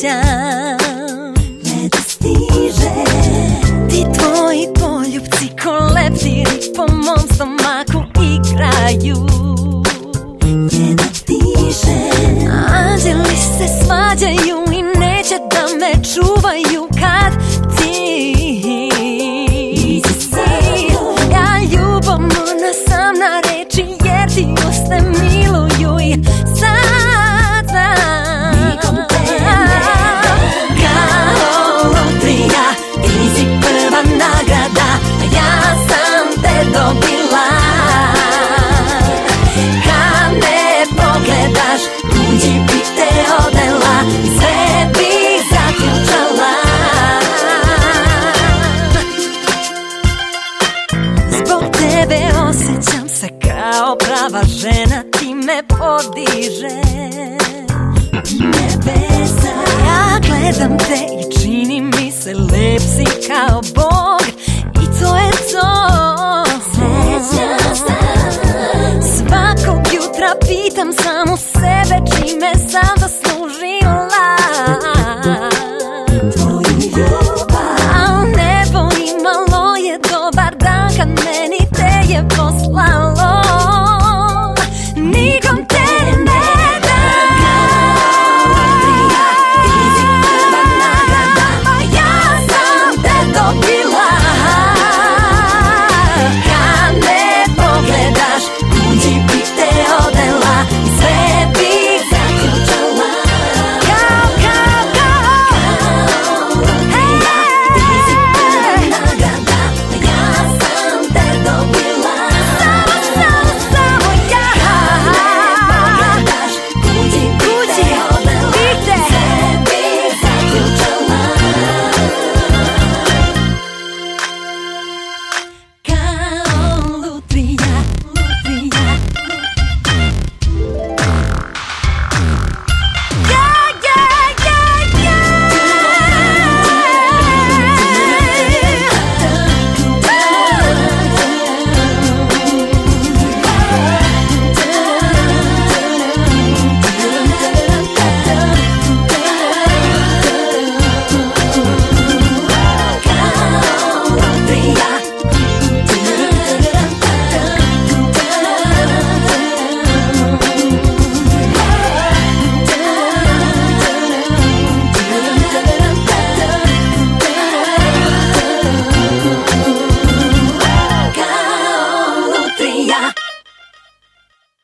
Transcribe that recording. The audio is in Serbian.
osjećam. Ne dostiže. Ti tvoji poljupci ko leptiri po mom stomaku igraju. Ne dostiže. Anđeli se svađaju i neće da me čuvaju kad ti ja ljubomorna sam na reči jer ti uste miluju i sad znam nikom te nema. Kao lutrija ti si prva nagrada, a ja sam te dobila. Kad me pogledaš tuđi bi te odnela i sve bi zaključala. Zbog tebe osjećam se kao prava žena, ti me podiže nebesa. Ja gledam te i čini mi se lep si kao Bog i to je to.